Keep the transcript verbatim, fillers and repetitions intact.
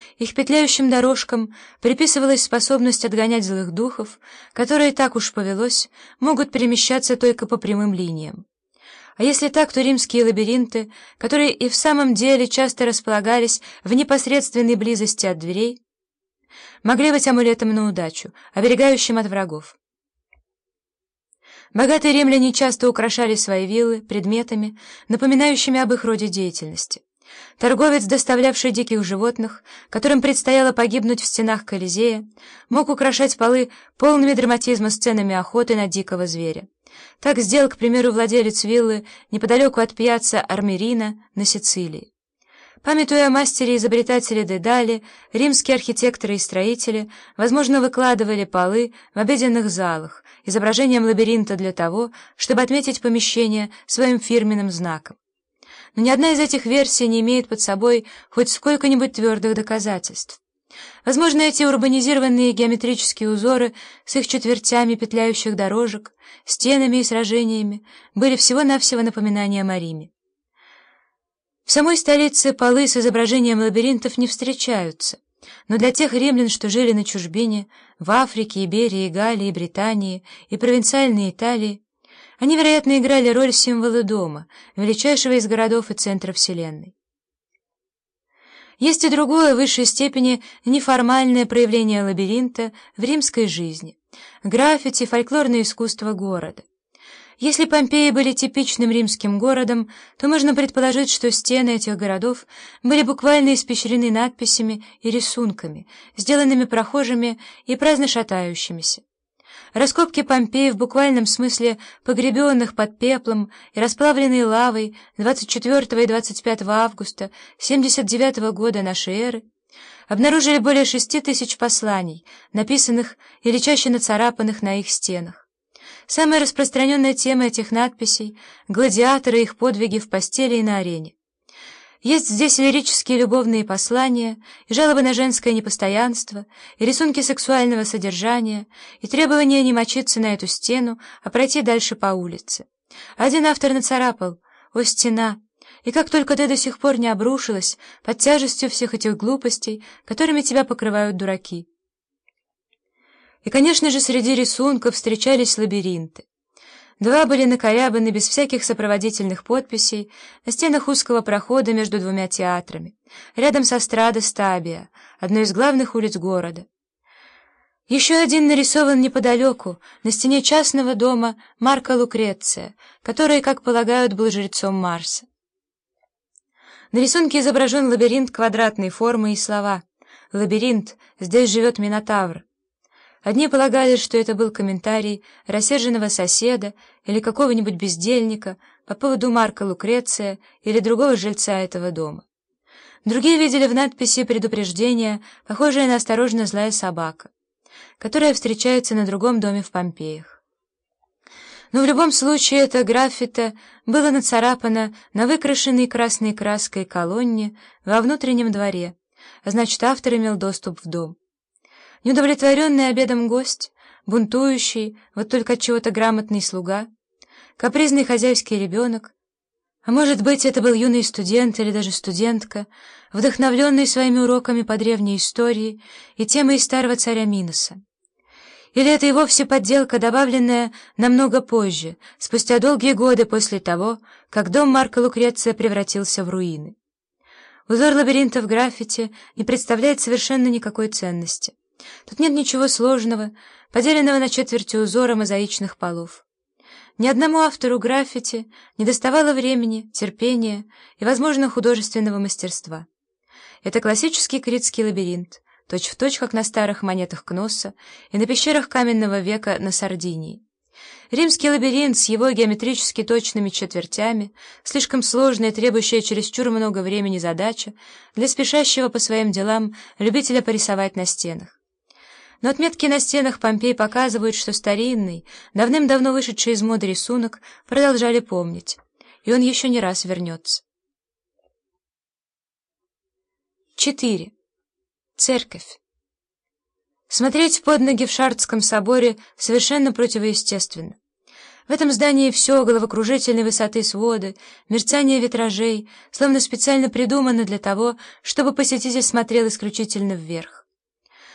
Их петляющим дорожкам приписывалась способность отгонять злых духов, которые, так уж повелось, могут перемещаться только по прямым линиям. А если так, то римские лабиринты, которые и в самом деле часто располагались в непосредственной близости от дверей, могли быть амулетом на удачу, оберегающим от врагов. Богатые римляне часто украшали свои виллы предметами, напоминающими об их роде деятельности. Торговец, доставлявший диких животных, которым предстояло погибнуть в стенах Колизея, мог украшать полы полными драматизма сценами охоты на дикого зверя. Так сделал, к примеру, владелец виллы неподалеку от пьяцца Армерина на Сицилии. Памятуя о мастере и изобретателе Дедале, римские архитекторы и строители, возможно, выкладывали полы в обеденных залах изображением лабиринта для того, чтобы отметить помещение своим фирменным знаком. Но ни одна из этих версий не имеет под собой хоть сколько-нибудь твердых доказательств. Возможно, эти урбанизированные геометрические узоры с их четвертями петляющих дорожек, стенами и сражениями были всего-навсего напоминанием о Риме. В самой столице полы с изображением лабиринтов не встречаются, но для тех римлян, что жили на чужбине, в Африке, Иберии, Галлии, Британии и провинциальной Италии, они, вероятно, играли роль символа дома, величайшего из городов и центра Вселенной. Есть и другое, в высшей степени неформальное проявление лабиринта в римской жизни — граффити, фольклорное искусство города. Если Помпеи были типичным римским городом, то можно предположить, что стены этих городов были буквально испещрены надписями и рисунками, сделанными прохожими и праздно шатающимися. Раскопки Помпеи в буквальном смысле погребенных под пеплом и расплавленной лавой двадцать четвёртого и двадцать пятого августа семьдесят девятого года нашей эры обнаружили более шести тысяч посланий, написанных или чаще нацарапанных на их стенах. Самая распространенная тема этих надписей — гладиаторы и их подвиги в постели и на арене. Есть здесь лирические любовные послания, и жалобы на женское непостоянство, и рисунки сексуального содержания, и требования не мочиться на эту стену, а пройти дальше по улице. Один автор нацарапал: «О, стена! И как только ты до сих пор не обрушилась под тяжестью всех этих глупостей, которыми тебя покрывают дураки». И, конечно же, среди рисунков встречались лабиринты. Два были накорябаны без всяких сопроводительных подписей на стенах узкого прохода между двумя театрами, рядом со Страдо Стабия, одной из главных улиц города. Еще один нарисован неподалеку, на стене частного дома Марка Лукреция, который, как полагают, был жрецом Марса. На рисунке изображен лабиринт квадратной формы и слова: «Лабиринт, здесь живет Минотавр». Одни полагали, что это был комментарий рассерженного соседа или какого-нибудь бездельника по поводу Марка Лукреция или другого жильца этого дома. Другие видели в надписи предупреждение, похожее на осторожно злая собака, которая встречается на другом доме в Помпеях. Но в любом случае это граффити было нацарапано на выкрашенной красной краской колонне во внутреннем дворе, а значит, автор имел доступ в дом. Неудовлетворенный обедом гость, бунтующий, вот только от чего-то грамотный слуга, капризный хозяйский ребенок, а может быть, это был юный студент или даже студентка, вдохновленный своими уроками по древней истории и темой старого царя Миноса. Или это и вовсе подделка, добавленная намного позже, спустя долгие годы после того, как дом Марка Лукреция превратился в руины. Узор лабиринтов граффити не представляет совершенно никакой ценности. Тут нет ничего сложного, поделенного на четверти узора мозаичных полов. Ни одному автору граффити не доставало времени, терпения и, возможно, художественного мастерства. Это классический критский лабиринт, точь-в-точь, как на старых монетах Кносса и на пещерах каменного века на Сардинии. Римский лабиринт с его геометрически точными четвертями, слишком сложная и требующая чересчур много времени задача для спешащего по своим делам любителя порисовать на стенах. Но отметки на стенах Помпей показывают, что старинный, давным-давно вышедший из моды рисунок продолжали помнить, и он еще не раз вернется. четыре. Церковь. Смотреть под ноги в Шардском соборе совершенно противоестественно. В этом здании все, головокружительной высоты своды, мерцание витражей, словно специально придумано для того, чтобы посетитель смотрел исключительно вверх.